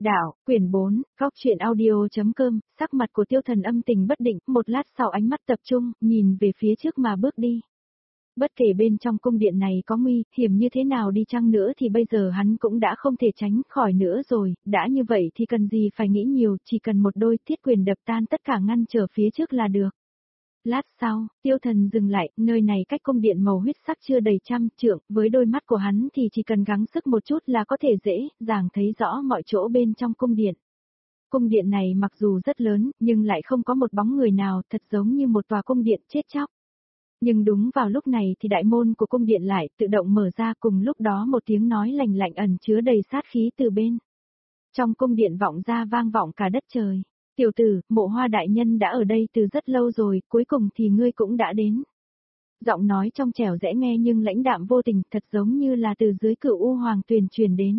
Đạo, quyển 4, Góc truyện audio.com, sắc mặt của Tiêu Thần âm tình bất định, một lát sau ánh mắt tập trung, nhìn về phía trước mà bước đi. Bất kể bên trong cung điện này có nguy hiểm như thế nào đi chăng nữa thì bây giờ hắn cũng đã không thể tránh khỏi nữa rồi, đã như vậy thì cần gì phải nghĩ nhiều, chỉ cần một đôi thiết quyền đập tan tất cả ngăn trở phía trước là được. Lát sau, Tiêu Thần dừng lại, nơi này cách cung điện màu huyết sắc chưa đầy 100 trượng, với đôi mắt của hắn thì chỉ cần gắng sức một chút là có thể dễ dàng thấy rõ mọi chỗ bên trong cung điện. Cung điện này mặc dù rất lớn, nhưng lại không có một bóng người nào, thật giống như một tòa cung điện chết chóc. Nhưng đúng vào lúc này thì đại môn của cung điện lại tự động mở ra, cùng lúc đó một tiếng nói lạnh lạnh ẩn chứa đầy sát khí từ bên trong cung điện vọng ra, vang vọng cả đất trời. Tiểu tử, Mộ Hoa đại nhân đã ở đây từ rất lâu rồi, cuối cùng thì ngươi cũng đã đến. Giọng nói trong trẻo dễ nghe nhưng lãnh đạm vô tình, thật giống như là từ dưới Cửu U Hoàng Tuyền truyền đến.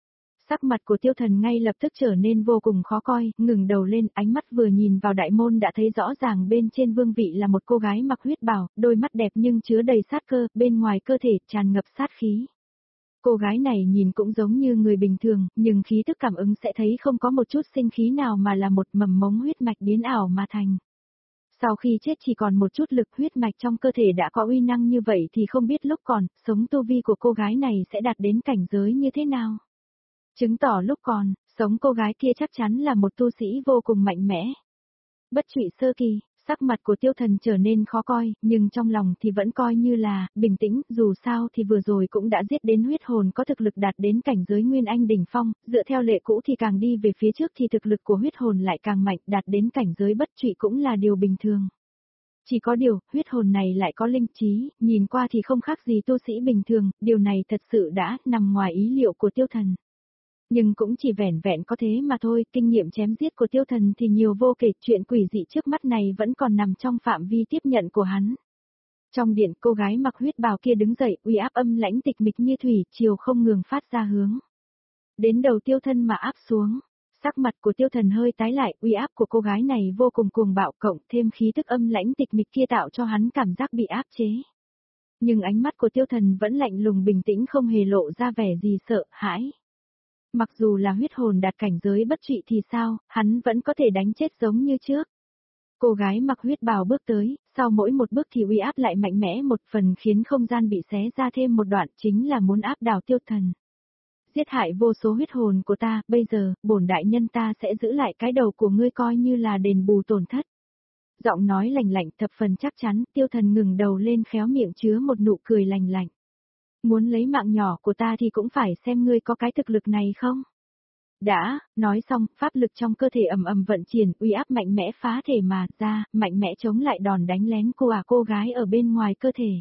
Sắc mặt của Tiêu Thần ngay lập tức trở nên vô cùng khó coi, ngừng đầu lên, ánh mắt vừa nhìn vào đại môn đã thấy rõ ràng bên trên vương vị là một cô gái mặc huyết bào, đôi mắt đẹp nhưng chứa đầy sát cơ, bên ngoài cơ thể tràn ngập sát khí. Cô gái này nhìn cũng giống như người bình thường, nhưng khí tức cảm ứng sẽ thấy không có một chút sinh khí nào mà là một mầm mống huyết mạch biến ảo mà thành. Sau khi chết chỉ còn một chút lực huyết mạch trong cơ thể đã có uy năng như vậy thì không biết lúc còn, sống tu vi của cô gái này sẽ đạt đến cảnh giới như thế nào. Chứng tỏ lúc còn, sống cô gái kia chắc chắn là một tu sĩ vô cùng mạnh mẽ. Bất trụy sơ kỳ, sắc mặt của Tiêu Thần trở nên khó coi, nhưng trong lòng thì vẫn coi như là bình tĩnh, dù sao thì vừa rồi cũng đã giết đến huyết hồn có thực lực đạt đến cảnh giới Nguyên Anh đỉnh phong, dựa theo lệ cũ thì càng đi về phía trước thì thực lực của huyết hồn lại càng mạnh, đạt đến cảnh giới bất trụy cũng là điều bình thường. Chỉ có điều, huyết hồn này lại có linh trí, nhìn qua thì không khác gì tu sĩ bình thường, điều này thật sự đã nằm ngoài ý liệu của Tiêu Thần. Nhưng cũng chỉ vẻn vẹn có thế mà thôi, kinh nghiệm chém giết của Tiêu Thần thì nhiều vô kể, chuyện quỷ dị trước mắt này vẫn còn nằm trong phạm vi tiếp nhận của hắn. Trong điện, cô gái mặc huyết bào kia đứng dậy, uy áp âm lãnh tịch mịch như thủy triều không ngừng phát ra hướng đến đầu Tiêu Thần mà áp xuống. Sắc mặt của Tiêu Thần hơi tái lại, uy áp của cô gái này vô cùng cuồng bạo, cộng thêm khí tức âm lãnh tịch mịch kia tạo cho hắn cảm giác bị áp chế. Nhưng ánh mắt của Tiêu Thần vẫn lạnh lùng bình tĩnh, không hề lộ ra vẻ gì sợ hãi. Mặc dù là huyết hồn đạt cảnh giới bất trụy thì sao, hắn vẫn có thể đánh chết giống như trước. Cô gái mặc huyết bào bước tới, sau mỗi một bước thì uy áp lại mạnh mẽ một phần, khiến không gian bị xé ra thêm một đoạn, chính là muốn áp đảo Tiêu Thần. Giết hại vô số huyết hồn của ta, bây giờ, bổn đại nhân ta sẽ giữ lại cái đầu của ngươi coi như là đền bù tổn thất. Giọng nói lạnh lạnh thập phần chắc chắn, Tiêu Thần ngừng đầu lên, khéo miệng chứa một nụ cười lạnh lạnh. Muốn lấy mạng nhỏ của ta thì cũng phải xem ngươi có cái thực lực này không? Đã, nói xong, pháp lực trong cơ thể ầm ầm vận chuyển, uy áp mạnh mẽ phá thể mà ra, mạnh mẽ chống lại đòn đánh lén cô gái ở bên ngoài cơ thể.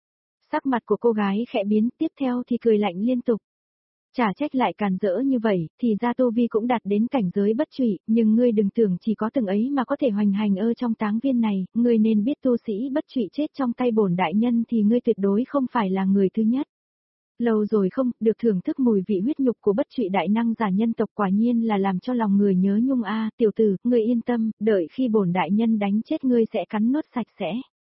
Sắc mặt của cô gái khẽ biến, tiếp theo thì cười lạnh liên tục. Chả trách lại càn rỡ như vậy, thì ra tu vi cũng đạt đến cảnh giới bất trụy, nhưng ngươi đừng tưởng chỉ có từng ấy mà có thể hoành hành trong táng viên này, ngươi nên biết tu sĩ bất trụy chết trong tay bổn đại nhân thì ngươi tuyệt đối không phải là người thứ nhất. Lâu rồi không được thưởng thức mùi vị huyết nhục của bất trụy đại năng giả nhân tộc, quả nhiên là làm cho lòng người nhớ nhung a. Tiểu tử, ngươi yên tâm, đợi khi bổn đại nhân đánh chết ngươi sẽ cắn nuốt sạch sẽ.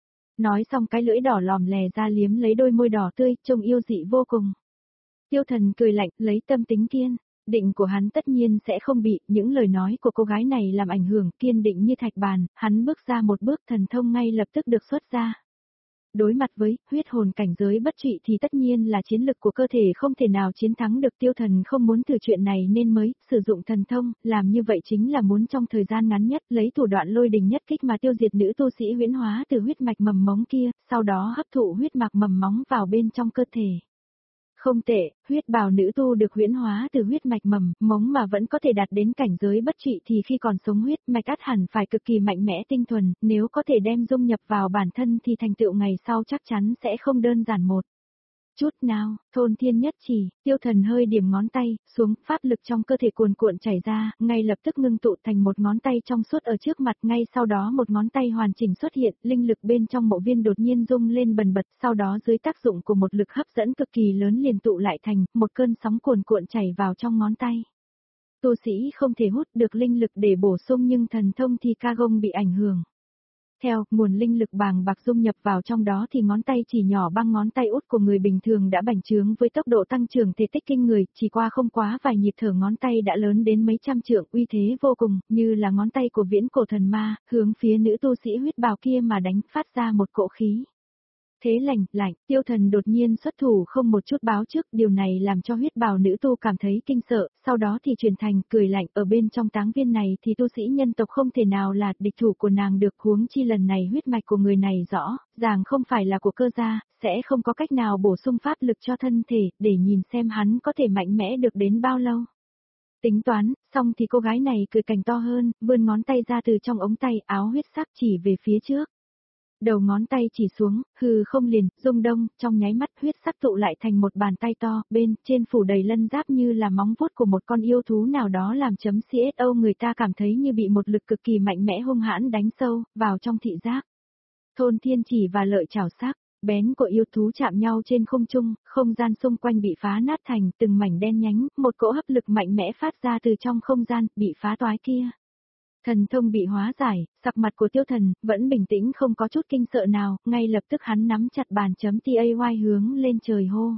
Nói xong cái lưỡi đỏ lòm lè ra liếm lấy đôi môi đỏ tươi, trông yêu dị vô cùng. Tiêu Thần cười lạnh, lấy tâm tính kiên định của hắn tất nhiên sẽ không bị những lời nói của cô gái này làm ảnh hưởng, kiên định như thạch bàn, hắn bước ra một bước, thần thông ngay lập tức được xuất ra. Đối mặt với huyết hồn cảnh giới bất trụy thì tất nhiên là chiến lực của cơ thể không thể nào chiến thắng được. Tiêu Thần không muốn thử chuyện này nên mới sử dụng thần thông, làm như vậy chính là muốn trong thời gian ngắn nhất lấy thủ đoạn lôi đình nhất kích mà tiêu diệt nữ tu sĩ huyễn hóa từ huyết mạch mầm móng kia, sau đó hấp thụ huyết mạch mầm móng vào bên trong cơ thể. Không tệ, huyết bào nữ tu được huyễn hóa từ huyết mạch mầm móng mà vẫn có thể đạt đến cảnh giới bất trụy thì khi còn sống huyết mạch ắt hẳn phải cực kỳ mạnh mẽ tinh thuần, nếu có thể đem dung nhập vào bản thân thì thành tựu ngày sau chắc chắn sẽ không đơn giản một chút nào. Thôn thiên nhất chỉ, Tiêu Thần hơi điểm ngón tay xuống, pháp lực trong cơ thể cuồn cuộn chảy ra, ngay lập tức ngưng tụ thành một ngón tay trong suốt ở trước mặt, ngay sau đó một ngón tay hoàn chỉnh xuất hiện, linh lực bên trong mộ viên đột nhiên rung lên bần bật, sau đó dưới tác dụng của một lực hấp dẫn cực kỳ lớn liền tụ lại thành một cơn sóng cuồn cuộn chảy vào trong ngón tay. Tu sĩ không thể hút được linh lực để bổ sung nhưng thần thông thì Ca Gông bị ảnh hưởng. Theo nguồn linh lực bàng bạc dung nhập vào trong đó thì ngón tay chỉ nhỏ bằng ngón tay út của người bình thường đã bành trướng với tốc độ tăng trưởng thể tích kinh người, chỉ qua không quá vài nhịp thở ngón tay đã lớn đến mấy trăm trượng, uy thế vô cùng, như là ngón tay của viễn cổ thần ma, hướng phía nữ tu sĩ huyết bào kia mà đánh, phát ra một cỗ khí thế lạnh, Tiêu Thần đột nhiên xuất thủ không một chút báo trước, điều này làm cho huyết bào nữ tu cảm thấy kinh sợ, sau đó thì chuyển thành cười lạnh, ở bên trong táng viên này thì tu sĩ nhân tộc không thể nào là địch thủ của nàng được, huống chi lần này huyết mạch của người này rõ ràng không phải là của cơ gia, sẽ không có cách nào bổ sung pháp lực cho thân thể, để nhìn xem hắn có thể mạnh mẽ được đến bao lâu. Tính toán, xong thì cô gái này cười cảnh to hơn, vươn ngón tay ra từ trong ống tay áo huyết sắc chỉ về phía trước. Đầu ngón tay chỉ xuống, hư không liền, rung đông, trong nháy mắt huyết sắc tụ lại thành một bàn tay to, bên trên phủ đầy lân giáp như là móng vuốt của một con yêu thú nào đó làm chấm CSO, người ta cảm thấy như bị một lực cực kỳ mạnh mẽ hung hãn đánh sâu vào trong thị giác. Thôn thiên chỉ và lợi chảo sắc, bén của yêu thú chạm nhau trên không trung, không gian xung quanh bị phá nát thành từng mảnh đen nhánh, một cỗ hấp lực mạnh mẽ phát ra từ trong không gian, bị phá toái kia. Thần thông bị hóa giải, sắc mặt của Tiêu Thần vẫn bình tĩnh không có chút kinh sợ nào, ngay lập tức hắn nắm chặt bàn chấm TAY hướng lên trời hô.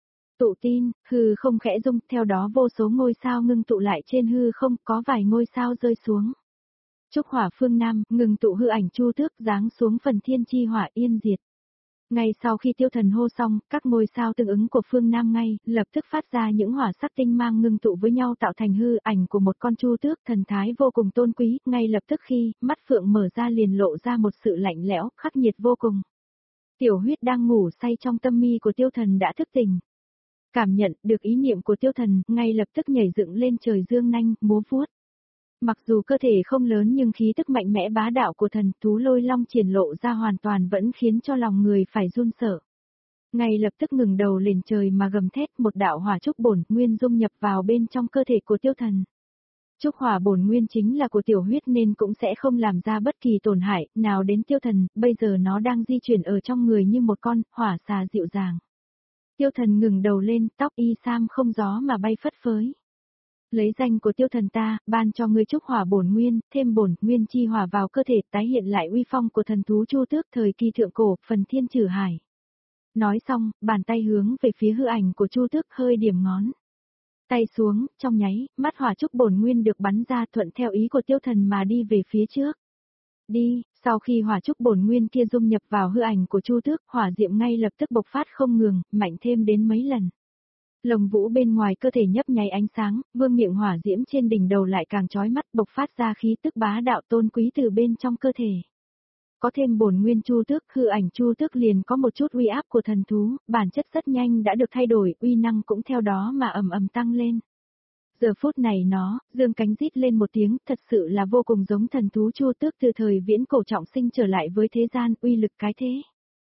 Tụ tin, hư không khẽ rung, theo đó vô số ngôi sao ngưng tụ lại trên hư không, có vài ngôi sao rơi xuống. Trúc hỏa phương Nam, ngừng tụ hư ảnh Chu Tước giáng xuống phần thiên chi hỏa yên diệt. Ngay sau khi Tiêu Thần hô xong, các ngôi sao tương ứng của phương Nam ngay, lập tức phát ra những hỏa sắc tinh mang ngưng tụ với nhau tạo thành hư ảnh của một con Chu Tước thần thái vô cùng tôn quý, ngay lập tức khi mắt phượng mở ra liền lộ ra một sự lạnh lẽo, khắc nghiệt vô cùng. Tiểu huyết đang ngủ say trong tâm mi của Tiêu Thần đã thức tỉnh. Cảm nhận được ý niệm của Tiêu Thần, ngay lập tức nhảy dựng lên trời dương nanh, múa vuốt. Mặc dù cơ thể không lớn nhưng khí tức mạnh mẽ bá đạo của thần thú lôi long triển lộ ra hoàn toàn vẫn khiến cho lòng người phải run sợ. Ngay lập tức ngừng đầu lên trời mà gầm thét, một đạo hỏa trúc bổn nguyên dung nhập vào bên trong cơ thể của Tiêu Thần. Trúc hỏa bổn nguyên chính là của tiểu huyết nên cũng sẽ không làm ra bất kỳ tổn hại nào đến Tiêu Thần, bây giờ nó đang di chuyển ở trong người như một con hỏa xà dịu dàng. Tiêu Thần ngừng đầu lên, tóc y sam không gió mà bay phất phới. Lấy danh của Tiêu Thần ta, ban cho ngươi trúc hỏa bổn nguyên, thêm bổn nguyên chi hỏa vào cơ thể, tái hiện lại uy phong của thần thú Chu Tước thời kỳ thượng cổ, phần thiên trừ hải. Nói xong, bàn tay hướng về phía hư ảnh của Chu Tước hơi điểm ngón tay xuống, trong nháy, mắt hỏa trúc bổn nguyên được bắn ra thuận theo ý của Tiêu Thần mà đi về phía trước. Đi, sau khi hỏa trúc bổn nguyên kia dung nhập vào hư ảnh của Chu Tước, hỏa diệm ngay lập tức bộc phát không ngừng, mạnh thêm đến mấy lần. Lồng vũ bên ngoài cơ thể nhấp nháy ánh sáng, vương miệng hỏa diễm trên đỉnh đầu lại càng chói mắt, bộc phát ra khí tức bá đạo tôn quý từ bên trong cơ thể. Có thêm bổn nguyên Chu Tước, hư ảnh Chu Tước liền có một chút uy áp của thần thú, bản chất rất nhanh đã được thay đổi, uy năng cũng theo đó mà ầm ầm tăng lên. Giờ phút này nó, dương cánh rít lên một tiếng, thật sự là vô cùng giống thần thú Chu Tước từ thời viễn cổ trọng sinh trở lại với thế gian, uy lực cái thế.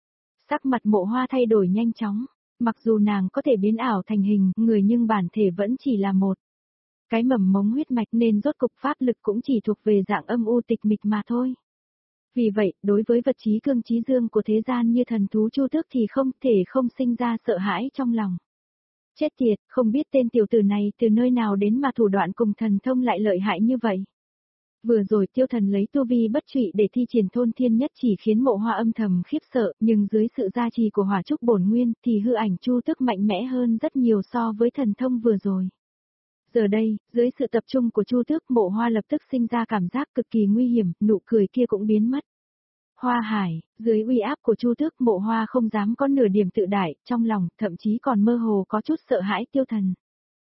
Sắc mặt Mộ Hoa thay đổi nhanh chóng. Mặc dù nàng có thể biến ảo thành hình người nhưng bản thể vẫn chỉ là một cái mầm mống huyết mạch nên rốt cục pháp lực cũng chỉ thuộc về dạng âm u tịch mịch mà thôi. Vì vậy, đối với vật trí cương trí dương của thế gian như thần thú Chu Tước thì không thể không sinh ra sợ hãi trong lòng. Chết tiệt, không biết tên tiểu tử này từ nơi nào đến mà thủ đoạn cùng thần thông lại lợi hại như vậy. Vừa rồi Tiêu Thần lấy tu vi bất trụy để thi triển thôn thiên nhất chỉ khiến Mộ Hoa âm thầm khiếp sợ, nhưng dưới sự gia trì của hỏa trúc bổn nguyên thì hư ảnh Chu Tước mạnh mẽ hơn rất nhiều so với thần thông vừa rồi. Giờ đây, dưới sự tập trung của Chu Tước, Mộ Hoa lập tức sinh ra cảm giác cực kỳ nguy hiểm, nụ cười kia cũng biến mất. Hoa Hải, dưới uy áp của Chu Tước, Mộ Hoa không dám có nửa điểm tự đại, trong lòng thậm chí còn mơ hồ có chút sợ hãi Tiêu Thần.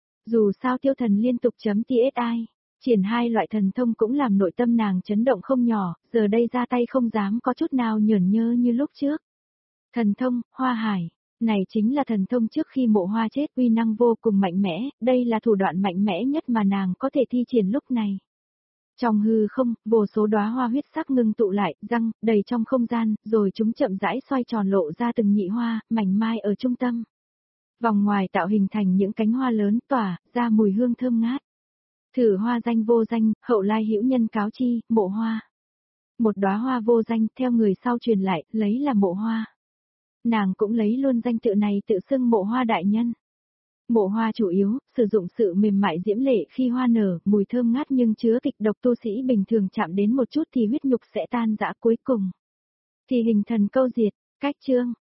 Dù sao Tiêu Thần liên tục chấm TSI. Triển hai loại thần thông cũng làm nội tâm nàng chấn động không nhỏ, giờ đây ra tay không dám có chút nào nhởn nhơ như lúc trước. Thần thông, Hoa Hải, này chính là thần thông trước khi Mộ Hoa chết, uy năng vô cùng mạnh mẽ, đây là thủ đoạn mạnh mẽ nhất mà nàng có thể thi triển lúc này. Trong hư không, vô số đóa hoa huyết sắc ngưng tụ lại, răng, đầy trong không gian, rồi chúng chậm rãi xoay tròn lộ ra từng nhị hoa, mảnh mai ở trung tâm. Vòng ngoài tạo hình thành những cánh hoa lớn tỏa ra mùi hương thơm ngát. Thử hoa danh vô danh, hậu lai hữu nhân cáo chi, Mộ Hoa. Một đóa hoa vô danh theo người sau truyền lại, lấy là Mộ Hoa. Nàng cũng lấy luôn danh tự này tự xưng Mộ Hoa đại nhân. Mộ Hoa chủ yếu, sử dụng sự mềm mại diễm lệ khi hoa nở, mùi thơm ngát nhưng chứa kịch độc tu sĩ bình thường chạm đến một chút thì huyết nhục sẽ tan rã cuối cùng. thì hình thần câu diệt, cách chương.